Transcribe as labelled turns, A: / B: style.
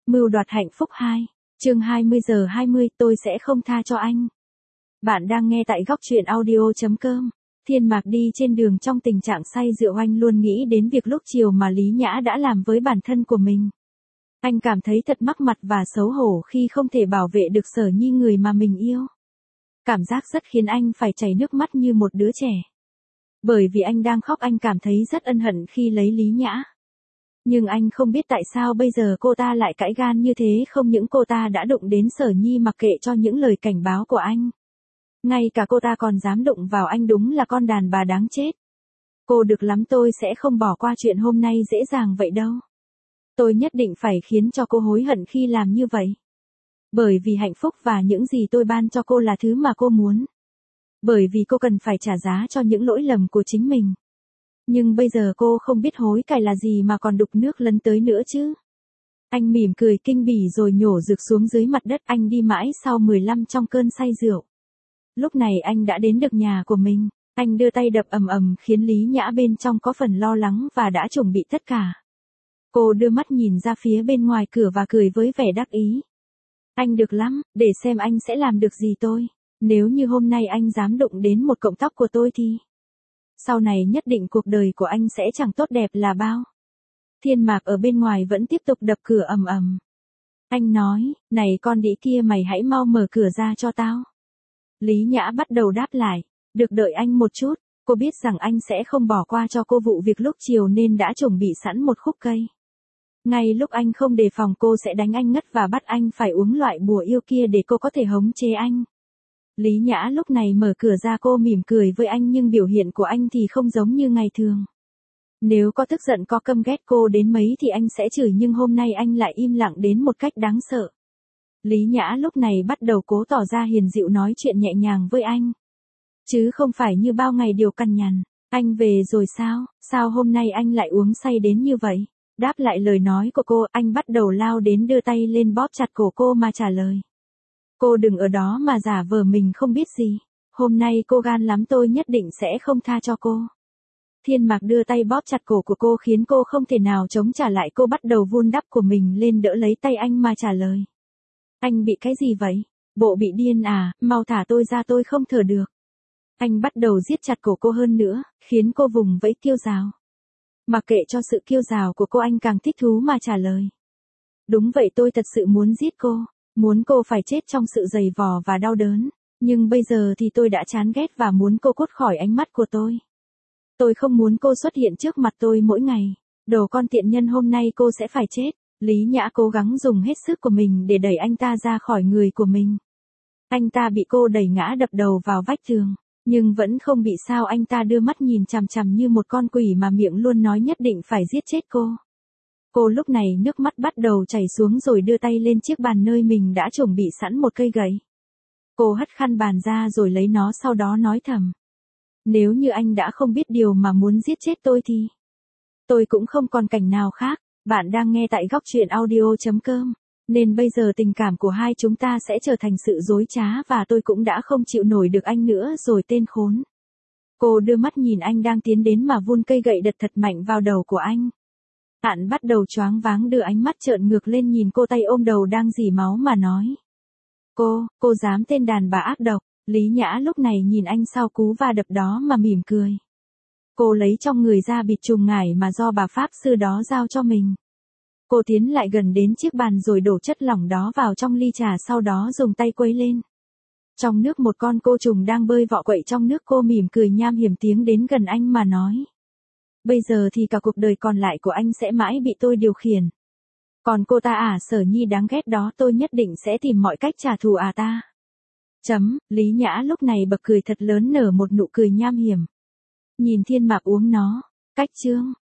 A: Mưu đoạt hạnh phúc 2. Chương 20 giờ 20, tôi sẽ không tha cho anh. Bạn đang nghe tại góc truyện audio.com. Thiên Mạc đi trên đường trong tình trạng say rượu, anh luôn nghĩ đến việc lúc chiều mà Lý Nhã đã làm với bản thân của mình. Anh cảm thấy thật mắc mặt và xấu hổ khi không thể bảo vệ được Sở Nhi, người mà mình yêu. Cảm giác rất khiến anh phải chảy nước mắt như một đứa trẻ. Bởi vì anh đang khóc, anh cảm thấy rất ân hận khi lấy Lý Nhã. Nhưng anh không biết tại sao bây giờ cô ta lại cãi gan như thế, không những cô ta đã đụng đến Sở Nhi mặc kệ cho những lời cảnh báo của anh. Ngay cả cô ta còn dám đụng vào anh, đúng là con đàn bà đáng chết. Cô được lắm, tôi sẽ không bỏ qua chuyện hôm nay dễ dàng vậy đâu. Tôi nhất định phải khiến cho cô hối hận khi làm như vậy. Bởi vì hạnh phúc và những gì tôi ban cho cô là thứ mà cô muốn. Bởi vì cô cần phải trả giá cho những lỗi lầm của chính mình. Nhưng bây giờ cô không biết hối cải là gì mà còn đục nước lấn tới nữa chứ. Anh mỉm cười kinh bỉ rồi nhổ rực xuống dưới mặt đất. Anh đi mãi sau 15 trong cơn say rượu. Lúc này anh đã đến được nhà của mình. Anh đưa tay đập ầm ầm khiến Lý Nhã bên trong có phần lo lắng và đã chuẩn bị tất cả. Cô đưa mắt nhìn ra phía bên ngoài cửa và cười với vẻ đắc ý. Anh được lắm, để xem anh sẽ làm được gì tôi. Nếu như hôm nay anh dám đụng đến một cọng tóc của tôi thì sau này nhất định cuộc đời của anh sẽ chẳng tốt đẹp là bao. Thiên Mạc ở bên ngoài vẫn tiếp tục đập cửa ầm ầm. Anh nói, này con đĩ kia, mày hãy mau mở cửa ra cho tao. Lý Nhã bắt đầu đáp lại, được, đợi anh một chút. Cô biết rằng anh sẽ không bỏ qua cho cô vụ việc lúc chiều nên đã chuẩn bị sẵn một khúc cây. Ngay lúc anh không đề phòng, cô sẽ đánh anh ngất và bắt anh phải uống loại bùa yêu kia để cô có thể hống chế anh. Lý Nhã lúc này mở cửa ra, cô mỉm cười với anh nhưng biểu hiện của anh thì không giống như ngày thường. Nếu có tức giận, có căm ghét cô đến mấy thì anh sẽ chửi, nhưng hôm nay anh lại im lặng đến một cách đáng sợ. Lý Nhã lúc này bắt đầu cố tỏ ra hiền dịu, nói chuyện nhẹ nhàng với anh. Chứ không phải như bao ngày điều cằn nhằn. Anh về rồi sao? Sao hôm nay anh lại uống say đến như vậy? Đáp lại lời nói của cô, anh bắt đầu lao đến đưa tay lên bóp chặt cổ cô mà trả lời. Cô đừng ở đó mà giả vờ mình không biết gì. Hôm nay cô gan lắm, tôi nhất định sẽ không tha cho cô. Thiên Mạc đưa tay bóp chặt cổ của cô khiến cô không thể nào chống trả lại. Cô bắt đầu vun đắp của mình lên đỡ lấy tay anh mà trả lời. Anh bị cái gì vậy? Bộ bị điên à? Mau thả tôi ra, tôi không thở được. Anh bắt đầu siết chặt cổ cô hơn nữa, khiến cô vùng vẫy kêu rào. Mặc kệ cho sự kêu rào của cô, anh càng thích thú mà trả lời. Đúng vậy, tôi thật sự muốn giết cô. Muốn cô phải chết trong sự dày vò và đau đớn. Nhưng bây giờ thì tôi đã chán ghét và muốn cô cút khỏi ánh mắt của tôi. Tôi không muốn cô xuất hiện trước mặt tôi mỗi ngày. Đồ con tiện nhân, hôm nay cô sẽ phải chết. Lý Nhã cố gắng dùng hết sức của mình để đẩy anh ta ra khỏi người của mình. Anh ta bị cô đẩy ngã, đập đầu vào vách tường. Nhưng vẫn không bị sao. Anh ta đưa mắt nhìn chằm chằm như một con quỷ mà miệng luôn nói nhất định phải giết chết cô. Cô lúc này nước mắt bắt đầu chảy xuống rồi đưa tay lên chiếc bàn nơi mình đã chuẩn bị sẵn một cây gậy. Cô hất khăn bàn ra rồi lấy nó, sau đó nói thầm. Nếu như anh đã không biết điều mà muốn giết chết tôi thì tôi cũng không còn cảnh nào khác. Bạn đang nghe tại góc truyện audio.com. Nên bây giờ tình cảm của hai chúng ta sẽ trở thành sự dối trá và tôi cũng đã không chịu nổi được anh nữa rồi, tên khốn. Cô đưa mắt nhìn anh đang tiến đến mà vun cây gậy đật thật mạnh vào đầu của anh. Hạn bắt đầu choáng váng, đưa ánh mắt trợn ngược lên nhìn cô, tay ôm đầu đang rỉ máu mà nói. Cô dám, tên đàn bà ác độc. Lý Nhã lúc này nhìn anh sau cú va đập đó mà mỉm cười. Cô lấy trong người ra bịt trùng ngải mà do bà pháp sư đó giao cho mình. Cô tiến lại gần đến chiếc bàn rồi đổ chất lỏng đó vào trong ly trà, sau đó dùng tay quấy lên. Trong nước một con cô trùng đang bơi vọ quậy trong nước. Cô mỉm cười nham hiểm tiến đến gần anh mà nói. Bây giờ thì cả cuộc đời còn lại của anh sẽ mãi bị tôi điều khiển. Còn cô ta à, Sở Nhi đáng ghét đó, tôi nhất định sẽ tìm mọi cách trả thù à ta. Lý Nhã lúc này bật cười thật lớn, nở một nụ cười nham hiểm. Nhìn Thiên Mạc uống nó. Cách chương.